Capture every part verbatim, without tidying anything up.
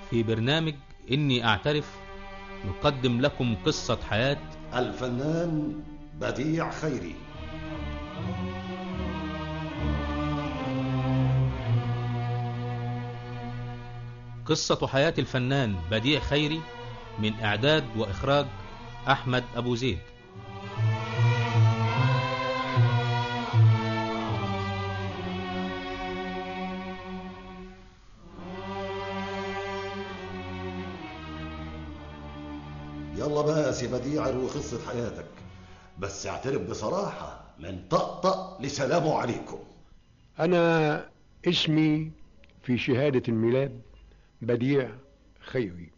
في برنامج إني أعترف نقدم لكم قصة حياة الفنان بديع خيري. قصة حياة الفنان بديع خيري من إعداد وإخراج أحمد أبو زيد. يلا بقى يا سي بديع اروي قصة حياتك، بس اعترف بصراحة من طقطق لسلام عليكم. أنا اسمي في شهادة الميلاد بديع خيري،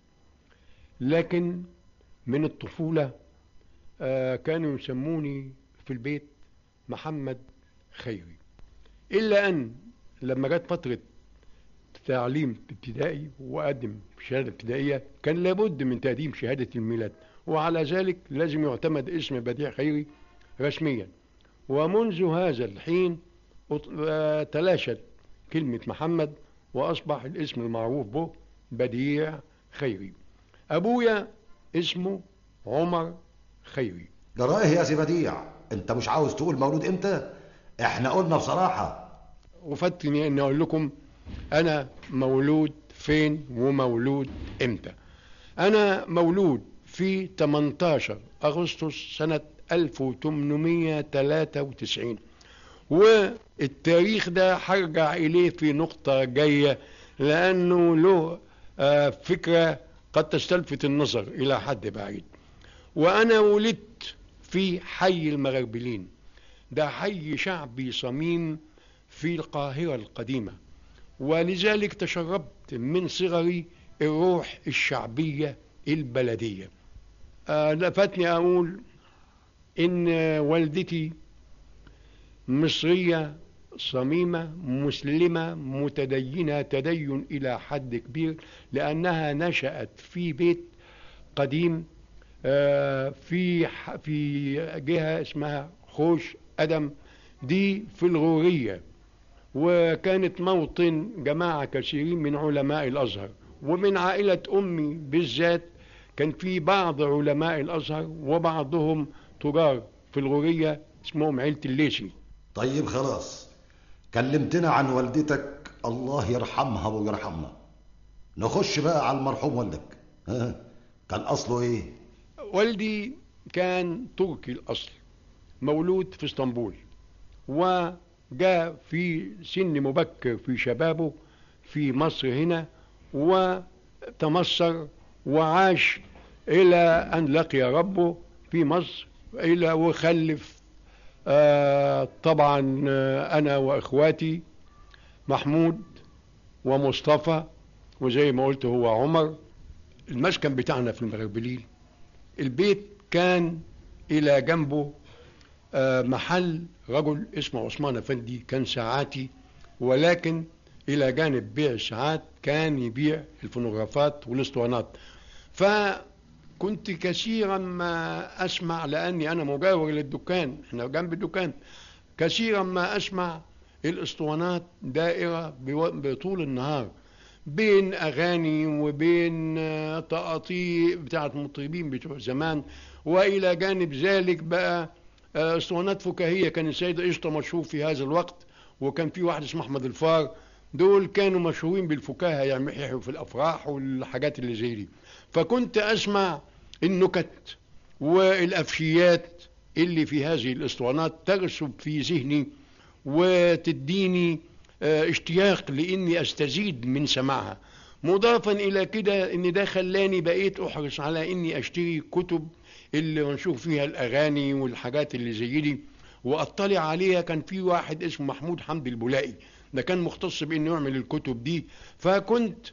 لكن من الطفولة آه كانوا يسموني في البيت محمد خيري، إلا أن لما جت فترة تعليم ابتدائي وأقدم شهادة ابتدائية كان لابد من تقديم شهادة الميلاد، وعلى ذلك لازم يعتمد اسم بديع خيري رسميا. ومنذ هذا الحين تلاشت كلمة محمد وأصبح الاسم المعروف به بديع خيري. أبويا اسمه عمر خيري. جراه يا سي بديع، انت مش عاوز تقول مولود امتى؟ احنا قلنا بصراحة. وفتني اني اقول لكم انا مولود فين ومولود امتى. انا مولود في ثمانية عشر أغسطس سنة ألف وثمانمائة وثلاثة وتسعين، والتاريخ ده هرجع اليه في نقطة جاية لانه له فكرة قد تستلفت النظر الى حد بعيد. وانا ولدت في حي المغربلين، ده حي شعبي صميم في القاهرة القديمة، ولذلك تشربت من صغري الروح الشعبية البلدية. آه لفتني أقول إن والدتي مصرية صميمة مسلمة متدينة تدين إلى حد كبير، لأنها نشأت في بيت قديم آه في في جهة اسمها خوش أدم، دي في الغورية، وكانت موطن جماعة كثيرين من علماء الأزهر، ومن عائلة أمي بالذات كان في بعض علماء الأزهر وبعضهم تجار في الغورية اسمهم عيلة الليثي. طيب خلاص، كلمتنا عن والدتك الله يرحمها ويرحمنا، نخش بقى على المرحوم والدك. ها كان أصله إيه؟ والدي كان تركي الأصل، مولود في اسطنبول، وجاء في سن مبكر في شبابه في مصر هنا وتمصر وعاش إلى أن لقي ربه في مصر إلى وخلف آه طبعا آه أنا وإخواتي محمود ومصطفى، وزي ما قلت هو عمر. المسكن بتاعنا في المغربلين، البيت كان إلى جنبه آه محل رجل اسمه عثمان أفندي كان ساعاتي، ولكن إلى جانب بيع الساعات كان يبيع الفونوغرافات والاسطوانات. فكنت كثيرا ما أسمع، لأني أنا مجاور للدكان، احنا جنب الدكان، كثيرا ما أسمع الاسطوانات دائرة بطول النهار بين أغاني وبين تقاطيع بتاعت مطربين بتوع زمان، وإلى جانب ذلك بقى اسطوانات فكاهية. كان السيد قشطة مشهور في هذا الوقت، وكان في واحد اسمه أحمد الفار، دول كانوا مشهورين بالفكاهة، يحيوا في الأفراح والحاجات اللي زي دي. فكنت أسمع النكت والأفشيات اللي في هذه الاسطوانات ترسب في ذهني وتديني اشتياق لاني استزيد من سماعها. مضافا الى كده ان ده خلاني بقيت احرص على اني اشتري كتب اللي منشوف فيها الاغاني والحاجات اللي زي دي واطلع عليها. كان في واحد اسمه محمود حمدي البولائي، ده كان مختص بانه يعمل الكتب دي، فكنت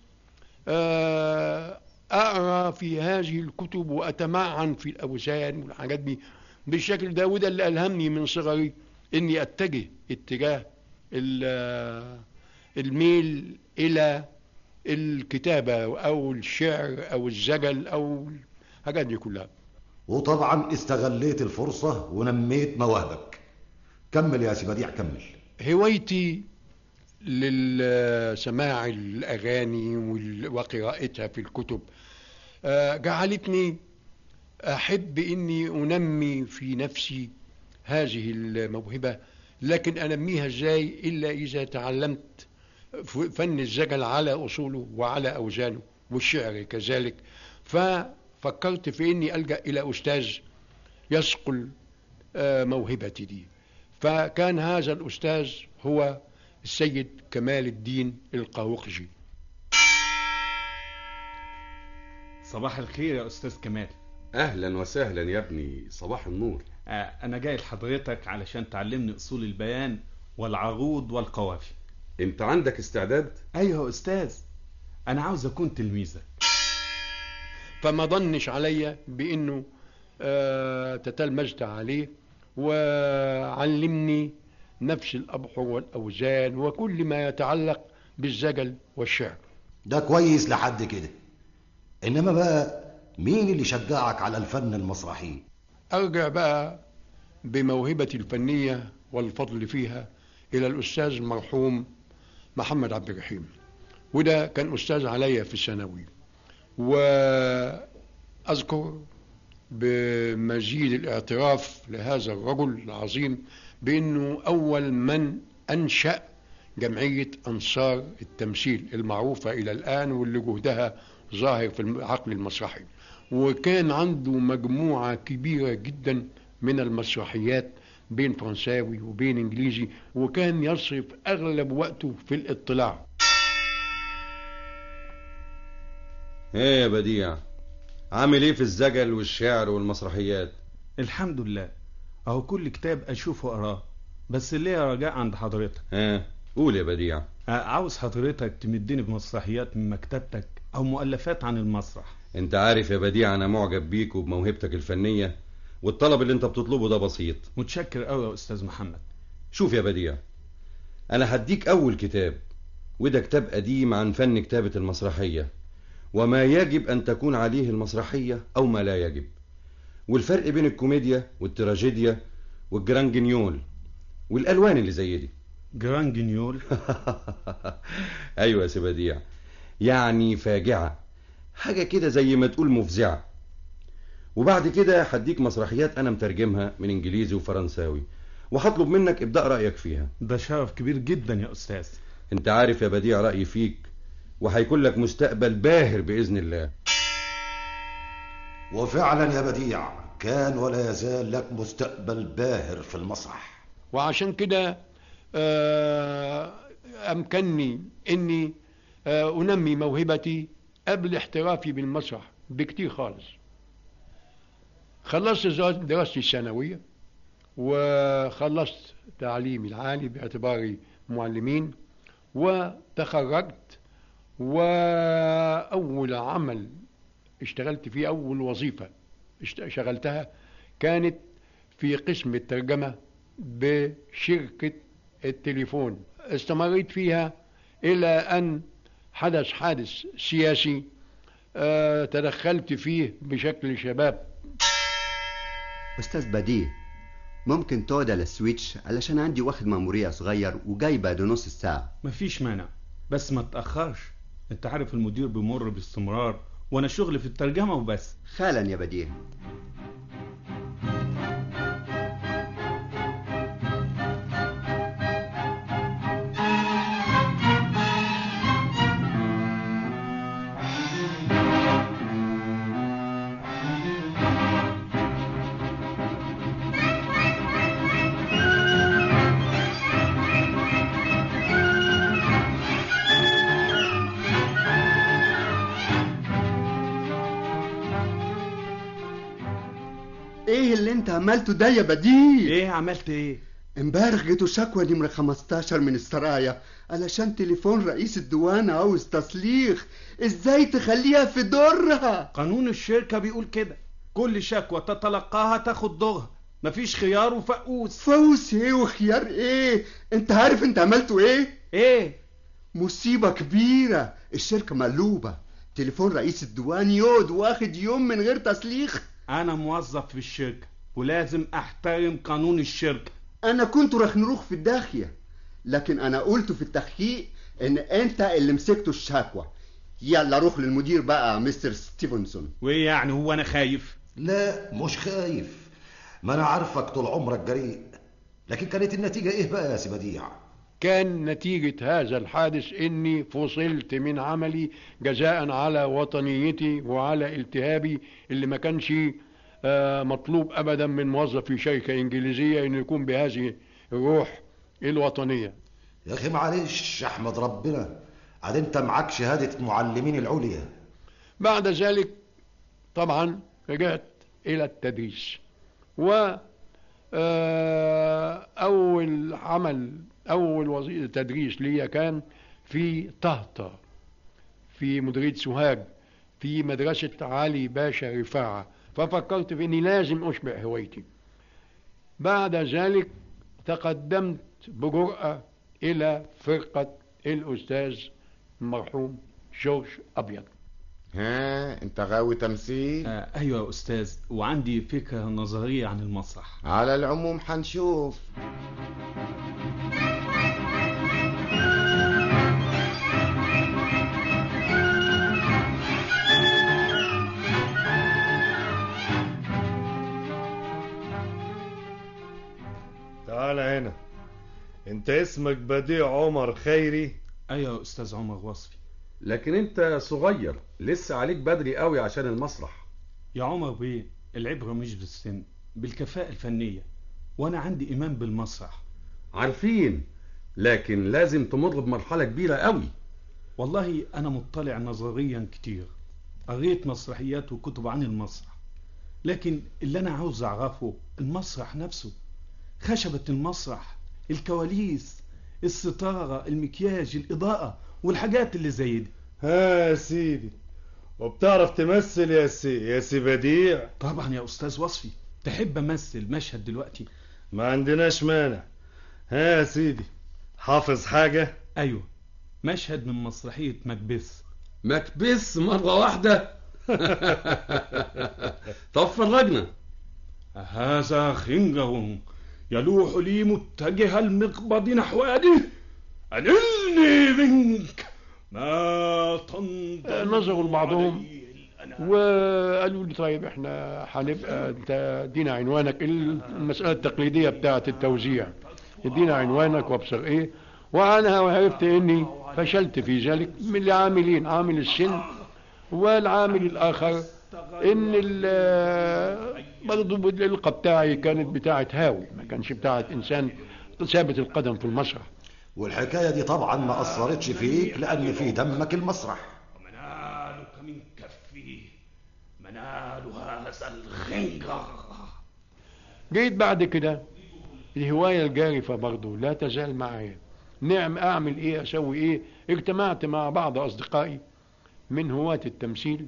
اقرا في هذه الكتب واتمعن في الاوزان والحاجات دي بالشكل ده. وده اللي الهمني من صغري اني اتجه اتجاه الميل الى الكتابة او الشعر او الزجل او الحاجات دي كلها. وطبعا استغليت الفرصة ونميت مواهبك. كمل يا سي بديع كمل. هوايتي لسماع الأغاني وقراءتها في الكتب جعلتني أحب إني أنمي في نفسي هذه الموهبة. لكن أنميها إزاي إلا إذا تعلمت فن الزجل على أصوله وعلى أوزانه، والشعر كذلك. ففكرت في إني ألجأ إلى أستاذ يصقل موهبتي دي، فكان هذا الأستاذ هو السيد كمال الدين القاوقجي. صباح الخير يا أستاذ كمال. أهلا وسهلا يا ابني، صباح النور. آه أنا جاي لحضرتك علشان تعلمني أصول البيان والعروض والقوافي. أنت عندك استعداد؟ أيوه يا أستاذ، أنا عاوز أكون تلميذك. فما ظنش عليا بأنه آه تتلمذت عليه وعلمني نفس الأبحر والأوزان وكل ما يتعلق بالزجل والشعر. ده كويس لحد كده، إنما بقى مين اللي شجعك على الفن المسرحي؟ أرجع بقى بموهبتي الفنية والفضل فيها إلى الأستاذ المرحوم محمد عبد الرحيم، وده كان أستاذ عليا في الثانوي. وأذكر بمزيد الاعتراف لهذا الرجل العظيم بأنه أول من أنشأ جمعية أنصار التمثيل المعروفة إلى الآن واللي جهدها ظاهر في العقل المسرحي، وكان عنده مجموعة كبيرة جدا من المسرحيات بين فرنساوي وبين إنجليزي، وكان يصرف أغلب وقته في الاطلاع. ايه يا بديع، عامل ايه في الزجل والشعر والمسرحيات؟ الحمد لله، اهو كل كتاب اشوفه اقراه، بس اللي يا رجاء عند حضرتك. اه قول يا بديع. عاوز حضرتك تمدني بمسرحيات من مكتبتك او مؤلفات عن المسرح. انت عارف يا بديع انا معجب بيك وبموهبتك الفنية، والطلب اللي انت بتطلبه ده بسيط. متشكر قوي يا استاذ محمد. شوف يا بديع، انا هديك اول كتاب، وده كتاب قديم عن فن كتابة المسرحية وما يجب ان تكون عليه المسرحية او ما لا يجب، والفرق بين الكوميديا والتراجيديا والجرانجنيول والالوان اللي زي دي. جرانجنيول؟ ايوه يا سي بديع، يعني فاجعة، حاجة كده زي ما تقول مفزعة. وبعد كده هديك مسرحيات انا مترجمها من انجليزي وفرنساوي، وهطلب منك ابدأ رأيك فيها. ده شرف كبير جدا يا استاذ. انت عارف يا بديع رأيي فيك، وهيكون لك مستقبل باهر بإذن الله. وفعلا يا بديع كان ولا يزال لك مستقبل باهر في المسرح. وعشان كده أمكنني أني أنمي موهبتي قبل احترافي بالمسرح بكتير خالص. خلصت دراستي الثانوية وخلصت تعليمي العالي باعتباري معلمين، وتخرجت. وأول عمل اشتغلت فيه، أول وظيفة اشتغلتها كانت في قسم الترجمة بشركة التليفون. استمريت فيها إلى أن حدث حادث سياسي اه تدخلت فيه بشكل شباب. أستاذ بديع، ممكن تقعد على السويتش علشان عندي واخد مأمورية صغير وجاي بعد نص الساعة. مفيش مانع، بس ما تأخرش، انت عارف المدير بيمر باستمرار وانا شغل في الترجمة وبس. حالا يا بديع. ايه اللي انت عملته ده يا بديع؟ ايه عملت ايه؟ امبارح جيتوا شكوى نمرة خمستاشر من السرايا علشان تليفون رئيس الديوان عاوز تصليخ. ازاي تخليها في دورها؟ قانون الشركة بيقول كده، كل شكوى تتلقاها تاخد دورها، مفيش خيار وفقوس. فوس ايه وخيار ايه؟ انت عارف انت عملته ايه؟ ايه؟ مصيبة كبيرة، الشركة مقلوبة. تليفون رئيس الديوان يقعد واخد يوم من غير تصليخ. انا موظف في الشركة ولازم احترم قانون الشركة. انا كنت راح نروح في الداخية، لكن انا قلت في التحقيق ان انت اللي مسكته الشكوى. يلا روح للمدير بقى مستر ستيفنسون. وايه يعني هو انا خايف؟ لا مش خايف، ما انا عارفك طول عمرك جريء. لكن كانت النتيجة ايه بقى يا سي بديع؟ كان نتيجة هذا الحادث اني فصلت من عملي جزاء على وطنيتي وعلى التهابي اللي ما كانش مطلوب ابدا من موظف في شركة انجليزية انه يكون بهذه الروح الوطنية. يا اخي معلش احمد ربنا، عاد انت معاك شهادة معلمين العليا. بعد ذلك طبعا رجعت الى التدريس، و اول عمل اول وظيفة تدريس ليا كان في طهطا في مديرية سوهاج في مدرسة علي باشا رفاعة، ففكرت في اني لازم اشبع هوايتي. بعد ذلك تقدمت بجرأة الى فرقة الاستاذ المرحوم جورج ابيض. ها انت غاوي تمثيل؟ آه ايوه يا استاذ، وعندي فكرة نظرية عن المسرح. على العموم هنشوف. تعال هنا، انت اسمك بديع عمر خيري؟ ايوه يا استاذ عمر وصفي. لكن انت صغير لسه عليك بدري قوي عشان المسرح. يا عمر بيه، العبرة مش بالسن، بالكفاءة الفنية، وانا عندي ايمان بالمسرح. عارفين، لكن لازم تمر بمرحلة كبيرة قوي. والله انا مطلع نظريا كتير، قريت مسرحيات وكتب عن المسرح، لكن اللي انا عاوز اعرفه المسرح نفسه، خشبة المسرح، الكواليس، الستارة، المكياج، الإضاءة والحاجات اللي زي دي. ها يا سيدي، وبتعرف تمثل يا سي يا سي بديع؟ طبعا يا أستاذ وصفي. تحب أمثل مشهد دلوقتي؟ ما عندناش مانع. ها يا سيدي، حافظ حاجة؟ أيوة، مشهد من مسرحية مكبث. مكبث مرة واحدة؟ طب فرجنا. هذا خنجر يلوح لي متجه المقبض نحو يده، أنلني منك ما تنظر. نظروا لبعضهم وقالوا لي طيب احنا هنبقى انت ادينا عنوانك، المسألة التقليدية بتاعة التوزيع، ادينا عنوانك وابصر ايه. وانا عرفت اني فشلت في ذلك من العاملين، عامل السن والعامل الاخر، ان برضه الإلقى بتاعي كانت بتاعة هاوي، ما كانش بتاعة انسان ثابت القدم في المسرح. والحكاية دي طبعا ما أثرتش فيك لأن في دمك المسرح. ومنالك من كفي منال هذا الخنجر. جيت بعد كده الهواية الجارفة برضه لا تزال معي. نعم، أعمل إيه، أسوي إيه. اجتمعت مع بعض أصدقائي من هواة التمثيل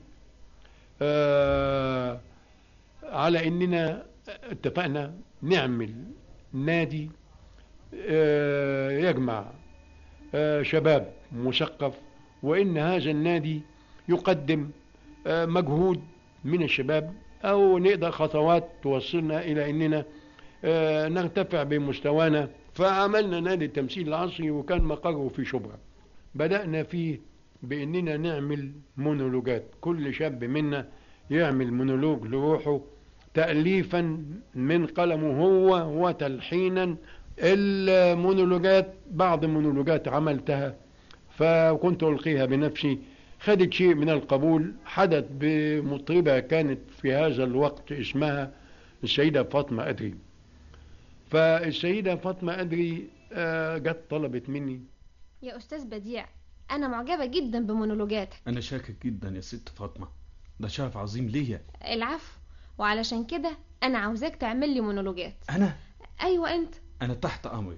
آه على إننا اتفقنا نعمل نادي آه يجمع آه شباب مثقف، وإن هذا النادي يقدم آه مجهود من الشباب، أو نقدر خطوات توصلنا إلى إننا آه نرتفع بمستوانا. فعملنا نادي التمثيل العصري وكان مقره في شبرا. بدأنا فيه بإننا نعمل مونولوجات، كل شاب منا يعمل مونولوج لروحه تأليفا من قلمه هو وتلحينا. المونولوجات بعض المونولوجات عملتها فكنت ألقيها بنفسي، خدت شيء من القبول. حدث بمطربة كانت في هذا الوقت اسمها السيدة فاطمة أدري، فالسيدة فاطمة أدري جت طلبت مني. يا أستاذ بديع، أنا معجبة جدا بمونولوجاتك. أنا شاكر جدا يا ست فاطمة، ده شرف عظيم ليا. العفو، وعلشان كده أنا عاوزاك تعمل لي مونولوجات. أنا؟ أيوة أنت. أنا تحت أمرك.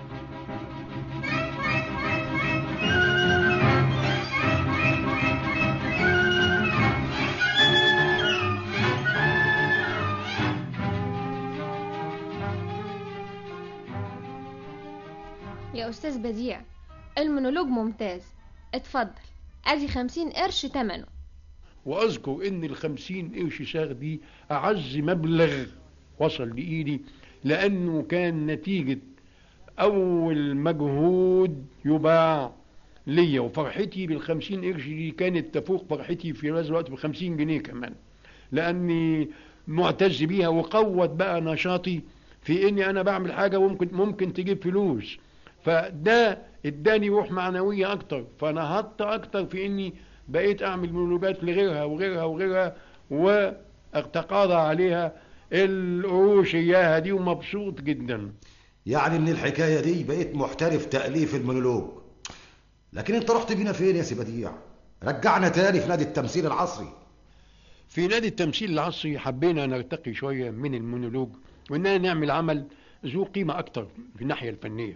يا أستاذ بديع، المونولوج ممتاز، اتفضل، ادي خمسين قرش تمنه. واذكر ان الخمسين قرش ساغ دي اعز مبلغ وصل لايدي، لانه كان نتيجة اول مجهود يباع ليا، وفرحتي بالخمسين قرش دي كانت تفوق فرحتي في هذا الوقت بخمسين جنيه كمان، لاني معتز بيها وقوت بقى نشاطي في اني انا بعمل حاجة ممكن ممكن تجيب فلوس. فده اداني روح معنوية اكتر، فنهضت اكتر في اني بقيت اعمل مونولوجات لغيرها وغيرها وغيرها واتقاضى عليها القروش اياها دي، ومبسوط جدا. يعني من الحكاية دي بقيت محترف تأليف المونولوج. لكن انت رحت بينا فين يا سي بديع؟ رجعنا تاني في نادي التمثيل العصري. في نادي التمثيل العصري حبينا نرتقي شوية من المونولوج واننا نعمل عمل ذو قيمة اكتر في الناحية الفنية.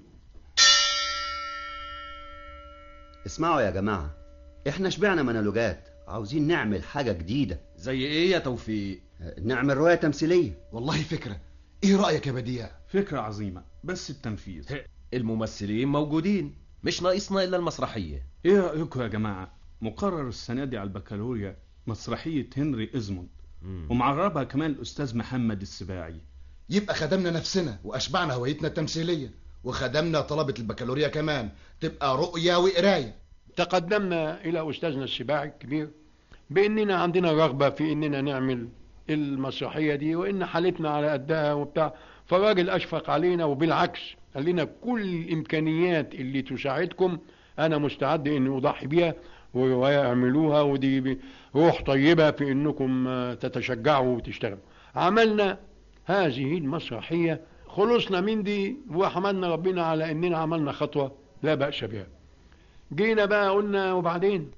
اسمعوا يا جماعة، احنا شبعنا مونولوجات، عاوزين نعمل حاجة جديدة. زي ايه يا توفيق؟ نعمل رواية تمثيلية. والله فكرة. ايه رأيك يا بديع؟ فكرة عظيمة، بس التنفيذ. الممثلين موجودين، مش ناقصنا الا المسرحية. ايه رأيكم يا جماعة؟ مقرر السنة دي على البكالوريا مسرحية هنري إزموند، ومعربها كمان الأستاذ محمد السباعي. يبقى خدمنا نفسنا وأشبعنا هويتنا التمثيلية، وخدمنا طلبة البكالوريا كمان، تبقى رؤية وقراية. تقدمنا إلى أستاذنا السباعي الكبير بأننا عندنا رغبة في أننا نعمل المسرحية دي، وإن حالتنا على قدها وبتاع. فالراجل أشفق علينا، وبالعكس قال لنا كل الإمكانيات اللي تساعدكم أنا مستعد أن أضحي بيها، ورواية اعملوها، ودي روح طيبة في أنكم تتشجعوا وتشتغلوا. عملنا هذه المسرحية، خلصنا من دي وحمدنا ربنا على أننا عملنا خطوة لا بأس بها. جينا بقى قلنا وبعدين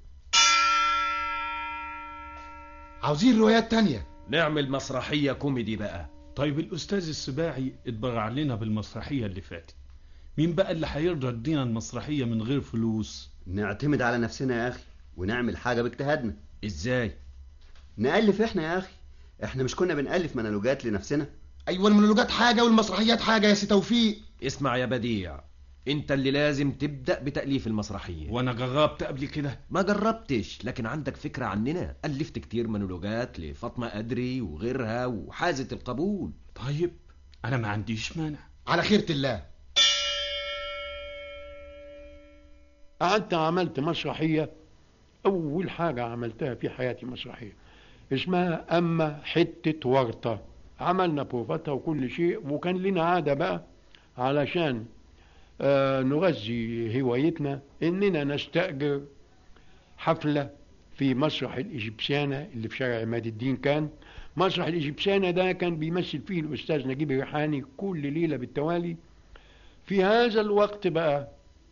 عاوزين روايات تانية، نعمل مسرحية كوميدي بقى. طيب الأستاذ السباعي اتبرع لنا بالمسرحية اللي فاتت، مين بقى اللي هيرضى يدينا المسرحية من غير فلوس؟ نعتمد على نفسنا يا أخي ونعمل حاجة باجتهادنا. إزاي؟ نألف إحنا يا أخي، إحنا مش كنا بنألف مونولوجات لنفسنا؟ أيوة، المونولوجات حاجة والمسرحيات حاجة يا سي توفيق. اسمع يا بديع، انت اللي لازم تبدأ بتأليف المسرحية. وانا جربت قبل كده؟ ما جربتش، لكن عندك فكرة عننا. ألفت كتير مونولوجات لفاطمة أدري وغيرها وحازت القبول. طيب انا ما عنديش مانع. على خيرة الله. قعدت عملت مسرحية، اول حاجة عملتها في حياتي مسرحية اسمها اما حتة ورطة. عملنا بروفاتها وكل شيء، وكان لنا عادة بقى علشان آه نغذي هوايتنا اننا نستأجر حفلة في مسرح الإجبسانة اللي في شارع عماد الدين. كان مسرح الإجبسانة ده كان بيمثل فيه الأستاذ نجيب الريحاني كل ليلة بالتوالي. في هذا الوقت بقى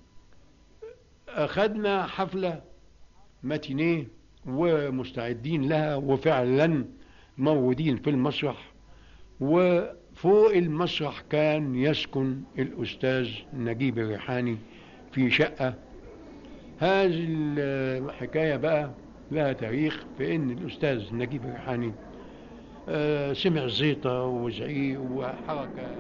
أخذنا حفلة ماتينيه ومستعدين لها، وفعلا موجودين في المسرح، وفوق المسرح كان يسكن الأستاذ نجيب الريحاني في شقة. هذه الحكاية بقى لها تاريخ، في ان الأستاذ نجيب الريحاني سمع زيطة وزعيق وحركة.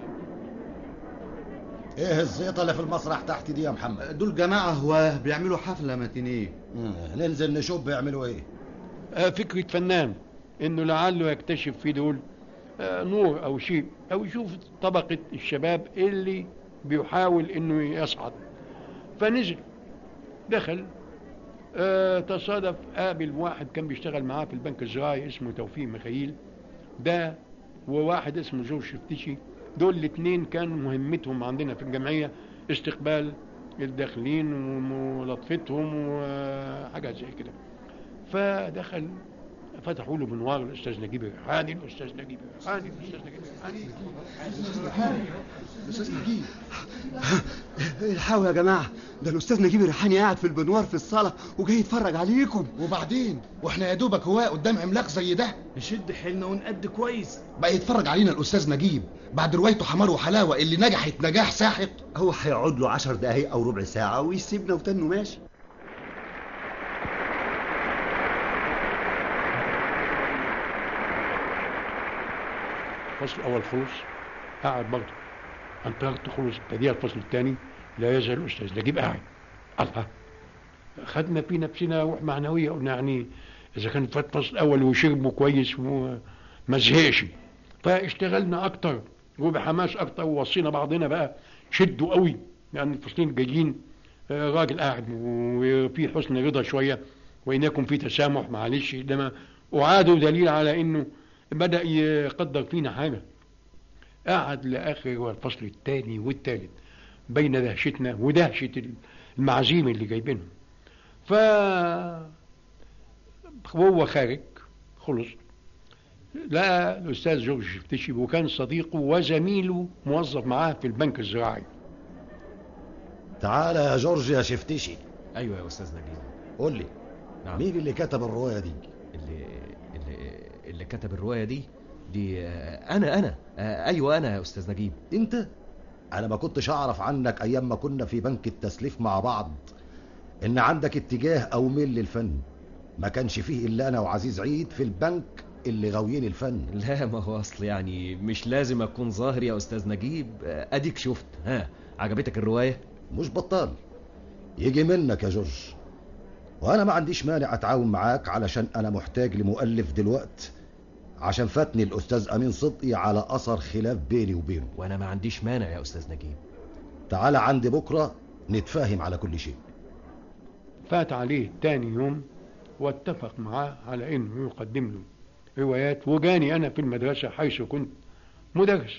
ايه الزيطة اللي في المسرح تحت دي يا محمد؟ دول جماعة هو بيعملوا حفلة ماتينيه. ننزل نشوف بيعملوا ايه. فكرة فنان انه لعله يكتشف في دول نور او شيء، او يشوف طبقة الشباب اللي بيحاول انه يصعد. فنزل دخل، اه تصادف قابل واحد كان بيشتغل معاه في البنك الزراعي اسمه توفيق مخيل ده، وواحد اسمه جورج شفتشي. دول الاثنين كان مهمتهم عندنا في الجمعية استقبال الداخلين وملطفتهم وحاجات زي كده. فدخل فتحوا له بنوار الأستاذ نجيب الريحاني، الأستاذ نجيب الريحاني، الأستاذ نجيب الريحاني، الأستاذ نجيب. الحقوا يا جماعة، ده الأستاذ نجيب الريحاني قاعد في البنوار في الصالة وجاي يتفرج عليكم. وبعدين واحنا يا دوبك هواء قدام عملاق زي ده، نشد حيلنا ونقد كويس. بقى يتفرج علينا الأستاذ نجيب بعد روايته حمار وحلاوة اللي نجحت نجاح ساحق. هو هيقعد له عشر دقايق أو ربع ساعة ويسيبنا وتنه ماشي. الفصل الأول خلص، قاعد برضه. انطلقت خلص، ابتدي الفصل الثاني، لا يزال الأستاذ نجيب قاعد. الله، خدنا في نفسنا روح معنوية، قلنا يعني إذا كان فات الفصل الأول وشربوا كويس وما زهقش، فاشتغلنا أكتر وبحماس أكتر، ووصينا بعضنا بقى شدوا قوي لان الفصلين الجايين راجل قاعد وفي حسن رضا شويه وان يكن في تسامح معلش، انما اعادوا دليل على انه بدا يقدر فينا حاجه. قعد لاخر الفصل الثاني والثالث بين دهشتنا ودهشه المعازيم اللي جايبينهم. ف وهو خارج خلص لقى الاستاذ جورج شفتشي وكان صديقه وزميله موظف معاه في البنك الزراعي. تعالى يا جورج يا شفتشي. ايوه يا استاذ نجيب. قول لي نعم. مين اللي كتب الروايه دي؟ اللي اللي اللي كتب الروايه دي دي انا انا ايوه انا يا استاذ نجيب. انت؟ انا ما كنتش اعرف عنك ايام ما كنا في بنك التسليف مع بعض ان عندك اتجاه او ميل للفن. ما كانش فيه الا انا وعزيز عيد في البنك اللي غاويين الفن. لا ما هو اصل يعني مش لازم اكون ظاهر يا استاذ نجيب. اديك شفت. ها عجبتك الروايه؟ مش بطال يجي منك يا جورج، وانا ما عنديش مانع اتعاون معاك علشان انا محتاج لمؤلف دلوقت عشان فاتني الاستاذ امين صدقي على اثر خلاف بيني وبينه. وانا ما عنديش مانع يا استاذ نجيب. تعالى عندي بكره نتفاهم على كل شيء. فات عليه تاني يوم واتفق معاه على انه يقدم له روايات، وجاني انا في المدرسه حيث كنت مدرس.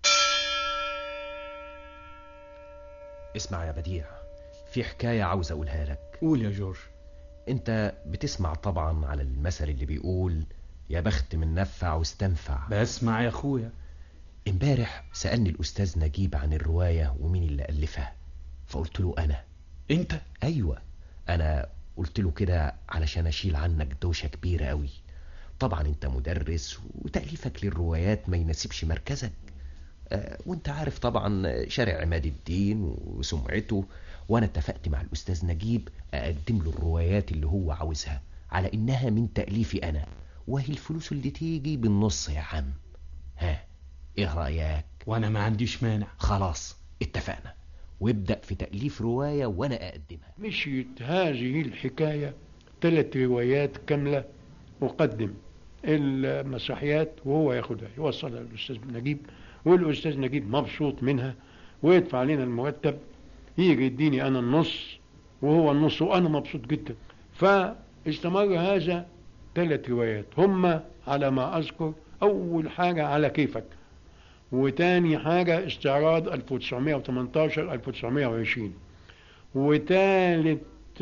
اسمع يا بديع، في حكايه عاوز اقولها لك. قول يا جورج. انت بتسمع طبعا على المثل اللي بيقول يا بخت من نفع واستنفع. بسمع يا اخويا. امبارح سألني الاستاذ نجيب عن الرواية ومين اللي ألفها، فقلت له انا. انت؟ ايوه انا. قلت له كده علشان اشيل عنك دوشة كبيرة قوي. طبعا انت مدرس وتأليفك للروايات ما يناسبش مركزك. آه وانت عارف طبعا شارع عماد الدين وسمعته، وانا اتفقت مع الاستاذ نجيب اقدم له الروايات اللي هو عاوزها على انها من تأليفي انا، وهي الفلوس اللي تيجي بالنص يا عم. ها ايه رأيك؟ وانا ما عنديش مانع. خلاص اتفقنا، وابدأ في تأليف رواية وانا اقدمها. مشيت هذه الحكاية ثلاث روايات كاملة، اقدم المسرحيات وهو ياخدها يوصلها للاستاذ نجيب، والاستاذ نجيب مبسوط منها ويدفع لنا المرتب، يجي يديني انا النص وهو النص، وانا مبسوط جدا. فاستمر هذا ثلاث روايات هم على ما اذكر. اول حاجة على كيفك، وتاني حاجة استعراض ألف وتسعمائة وثمانية عشر ألف وتسعمائة وعشرين، وتالت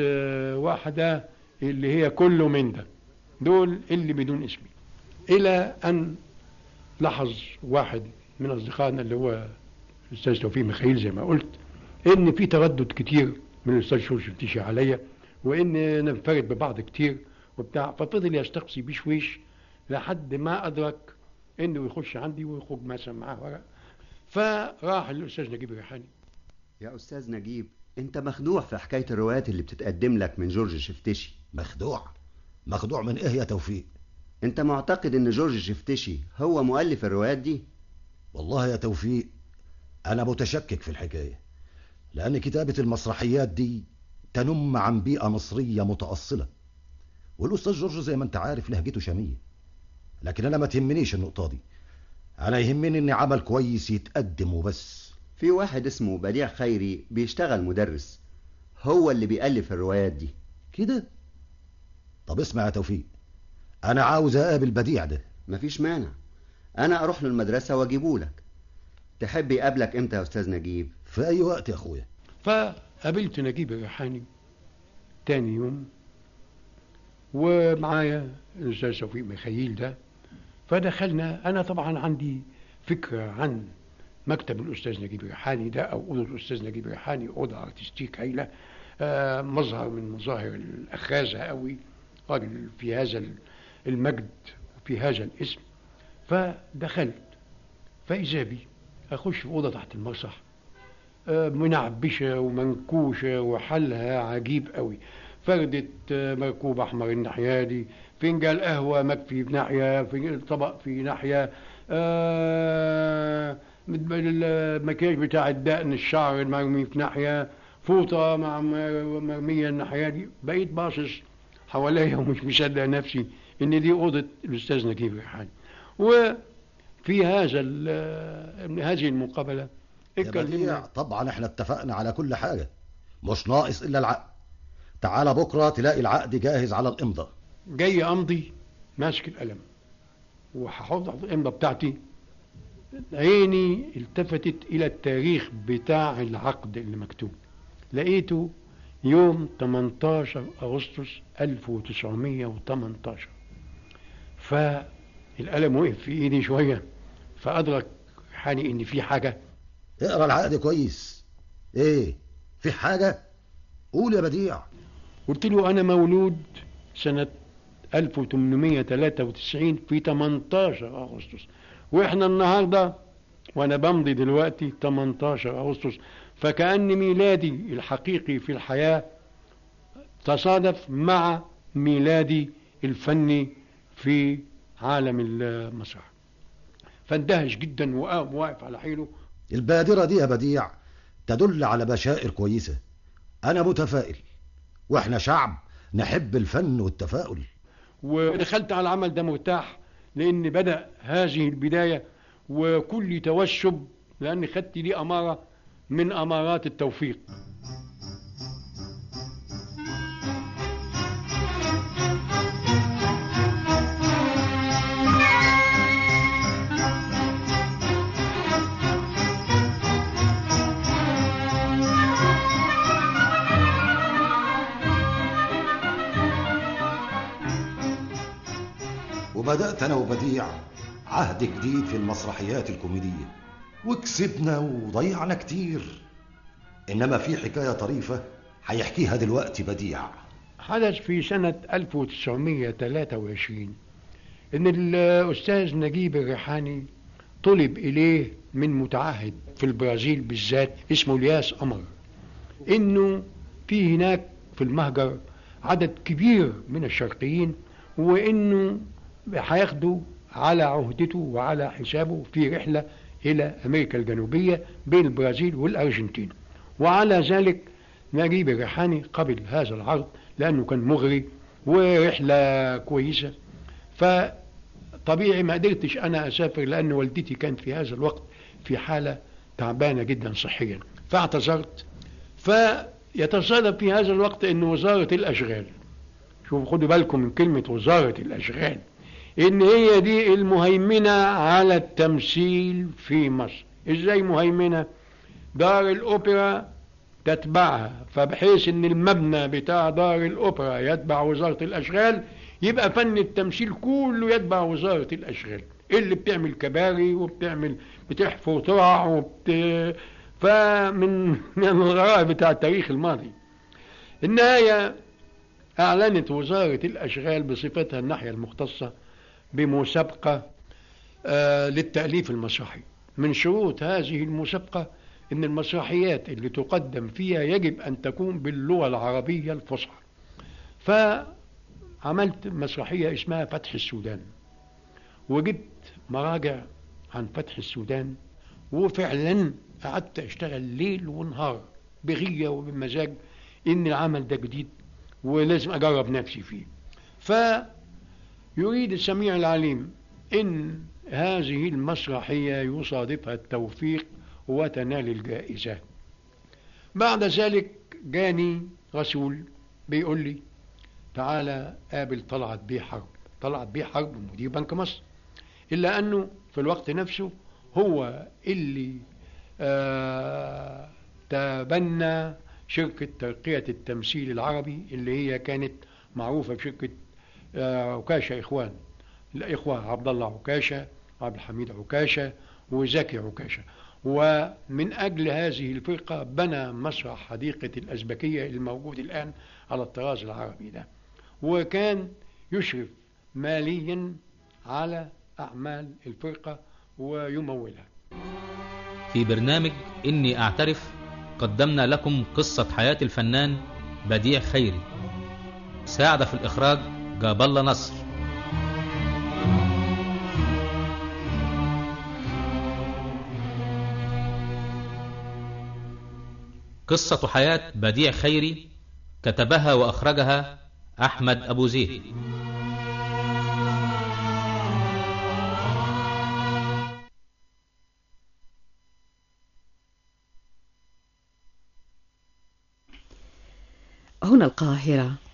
واحدة اللي هي كله من ده. دول اللي بدون اسمي. الى ان لاحظ واحد من اصدقائنا اللي هو الاستاذ توفيق مخيل زي ما قلت ان في تردد كتير من الاستاذ جورج شفتشي عليا، وان ننفرد ببعض كتير وبتاع، ففضل يستقصي بشويش لحد ما ادرك انه يخش عندي ويخرج مثلا معاه ورق. فراح للاستاذ نجيب الريحاني. يا استاذ نجيب، انت مخدوع في حكايه الروايات اللي بتتقدم لك من جورج شفتشي. مخدوع؟ مخدوع من ايه يا توفيق؟ انت معتقد ان جورج شفتشي هو مؤلف الروايات دي؟ والله يا توفيق انا متشكك في الحكايه، لان كتابه المسرحيات دي تنم عن بيئه مصريه متاصله، والاستاذ جورج زي ما انت عارف لهجته شاميه. لكن انا ما تهمنيش النقطه دي، انا يهمني ان عمل كويس يتقدم وبس. في واحد اسمه بديع خيري بيشتغل مدرس، هو اللي بيألف الروايات دي. كده؟ طب اسمع يا توفيق، انا عاوز اقابل بديع ده. مفيش مانع، انا اروح له المدرسه واجيبه لك. تحب يقابلك امتى يا استاذ نجيب؟ في اي وقت يا اخويا. فقابلت نجيب الريحاني تاني يوم ومعايا الاستاذ توفيق مخيل ده. فدخلنا، انا طبعا عندي فكره عن مكتب الاستاذ نجيب الريحاني ده او اوضه الاستاذ نجيب الريحاني، اوضه ارتستيك هايله، آه مظهر من مظاهر الاخاذه قوي، راجل في هذا المجد وفي هذا الاسم. فدخلت فاذا بي اخش في اوضه تحت المسرح، آه منعبشه ومنكوشه وحلها عجيب قوي، فردة مركوب احمر الناحيه دي، فنجان قهوه مكفي في ناحيه، في طبق في ناحيه، آه المكياج بتاع الدقن الشعر المرمي في ناحيه، فوطه مع مرميه الناحيه دي. بقيت باصص حواليا ومش مصدق نفسي ان دي اوضه الاستاذ نجيب الريحاني. وفي هذا هذه المقابله يا بديع طبعا احنا اتفقنا على كل حاجة، مش ناقص الا العقد. تعال بكرة تلاقي العقد جاهز على الامضة. جاي امضي ماسك القلم وهحط الامضة بتاعتي، عيني التفتت الى التاريخ بتاع العقد اللي مكتوب، لقيته يوم تمنتاشر أغسطس ألف وتسعمية وتمنتاشر. فالقلم وقف في ايدي شوية، فأدرك حالي ان في حاجة. اقرا العقد كويس. ايه في حاجة؟ قول يا بديع. قلت له انا مولود سنة ألف وثمانمية وثلاثة وتسعين في تمنتاشر أغسطس، واحنا النهاردة وانا بمضي دلوقتي تمنتاشر أغسطس، فكأن ميلادي الحقيقي في الحياة تصادف مع ميلادي الفني في عالم المسرح. فاندهش جدا وقام واقف على حيله. البادرة دي يا بديع تدل على بشائر كويسة. أنا متفائل، وإحنا شعب نحب الفن والتفاؤل. ودخلت على العمل ده مرتاح، لأن بدأ هذه البداية وكل توشب، لأن خدت دي أمارة من أمارات التوفيق. وبدأت أنا وبديع عهد جديد في المسرحيات الكوميدية، وكسبنا وضيعنا كتير. إنما في حكاية طريفة هيحكيها دلوقتي بديع. حدث في سنة ألف وتسعمية وثلاثة وعشرين إن الأستاذ نجيب الريحاني طلب إليه من متعهد في البرازيل بالذات اسمه الياس قمر، إنه في هناك في المهجر عدد كبير من الشرقيين، وإنه هياخدوا على عهدته وعلى حسابه في رحلة إلى أمريكا الجنوبية بين البرازيل والأرجنتين. وعلى ذلك نجيب الريحاني قبل هذا العرض لأنه كان مغري ورحلة كويسة. فطبيعي ما قدرتش أنا أسافر، لأن والدتي كانت في هذا الوقت في حالة تعبانة جدا صحيا، فاعتذرت. فيتصادف في هذا الوقت أن وزارة الأشغال، شوفوا خدوا بالكم من كلمة وزارة الأشغال، إن هي دي المهيمنة على التمثيل في مصر. إزاي مهيمنة؟ دار الأوبرا تتبعها، فبحيث إن المبنى بتاع دار الأوبرا يتبع وزارة الأشغال، يبقى فن التمثيل كله يتبع وزارة الأشغال، اللي بتعمل كباري وبتعمل بتحفر ترع وبت... فمن من الغرائب بتاع التاريخ الماضي. النهاية أعلنت وزارة الأشغال بصفتها الناحية المختصة بمسابقة آه للتأليف المسرحي. من شروط هذه المسابقة إن المسرحيات اللي تقدم فيها يجب أن تكون باللغة العربية الفصحى. فعملت مسرحية اسمها فتح السودان، وجبت مراجع عن فتح السودان، وفعلا قعدت أشتغل ليل ونهار بغية وبمزاج إن العمل ده جديد ولازم أجرب نفسي فيه. فيريد السميع العليم إن هذه المسرحية يصادفها التوفيق وتنال الجائزة. بعد ذلك جاني رسول بيقول لي تعالى قابل طلعت بيه حرب. طلعت بيه حرب مدير بنك مصر، إلا أنه في الوقت نفسه هو اللي آه تبنى شركة ترقية التمثيل العربي اللي هي كانت معروفة بشركة عكاشة إخوان، الإخوة عبد الله عكاشة، عبد الحميد عكاشة، وزكي عكاشة. ومن أجل هذه الفرقة بنى مسرح حديقة الأزبكية الموجود الآن على الطراز العربي ده، وكان يشرف ماليا على أعمال الفرقة ويمولها. في برنامج إني أعترف قدمنا لكم قصة حياة الفنان بديع خيري. ساعد في الإخراج جاب الله نصر. قصة حياة بديع خيري كتبها وأخرجها أحمد أبو زيد. هنا القاهرة.